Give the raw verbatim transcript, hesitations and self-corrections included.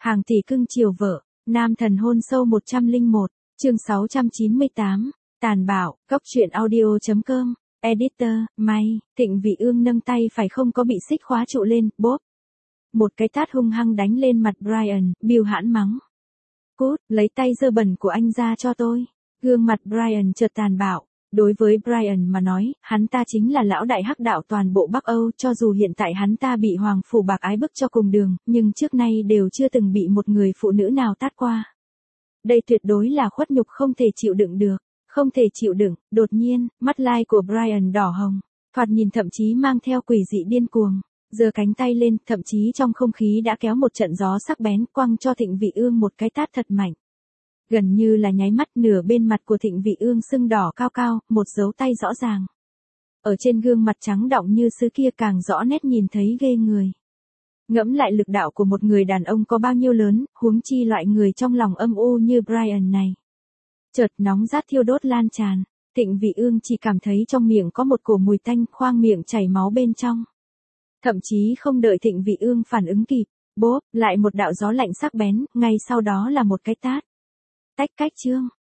Hàng tỷ cưng chiều vợ, nam thần hôn sâu một trăm lẻ một, chương sáu trăm chín mươi tám, tàn bạo, góc truyện audio.com, editor, may, Thịnh Vị Ương nâng tay phải không có bị xích khóa trụ lên, bốp. Một cái tát hung hăng đánh lên mặt Brian, Bill hãn mắng. Cút, lấy tay dơ bẩn của anh ra cho tôi. Gương mặt Brian chợt tàn bạo. Đối với Brian mà nói, hắn ta chính là lão đại hắc đạo toàn bộ Bắc Âu, cho dù hiện tại hắn ta bị Hoàng Phủ Bạc ái bức cho cùng đường, nhưng trước nay đều chưa từng bị một người phụ nữ nào tát qua. Đây tuyệt đối là khuất nhục không thể chịu đựng được, không thể chịu đựng, đột nhiên, mắt lai của Brian đỏ hồng, thoạt nhìn thậm chí mang theo quỷ dị điên cuồng, giơ cánh tay lên, thậm chí trong không khí đã kéo một trận gió sắc bén quăng cho Thịnh Vị Ương một cái tát thật mạnh. Gần như là nháy mắt nửa bên mặt của Thịnh Vị Ương sưng đỏ cao cao, một dấu tay rõ ràng. Ở trên gương mặt trắng đọng như sứ kia càng rõ nét nhìn thấy ghê người. Ngẫm lại lực đạo của một người đàn ông có bao nhiêu lớn, huống chi loại người trong lòng âm u như Brian này. Chợt nóng rát thiêu đốt lan tràn, Thịnh Vị Ương chỉ cảm thấy trong miệng có một cổ mùi tanh, khoang miệng chảy máu bên trong. Thậm chí không đợi Thịnh Vị Ương phản ứng kịp, bốp, lại một đạo gió lạnh sắc bén, ngay sau đó là một cái tát. Tách cách chương,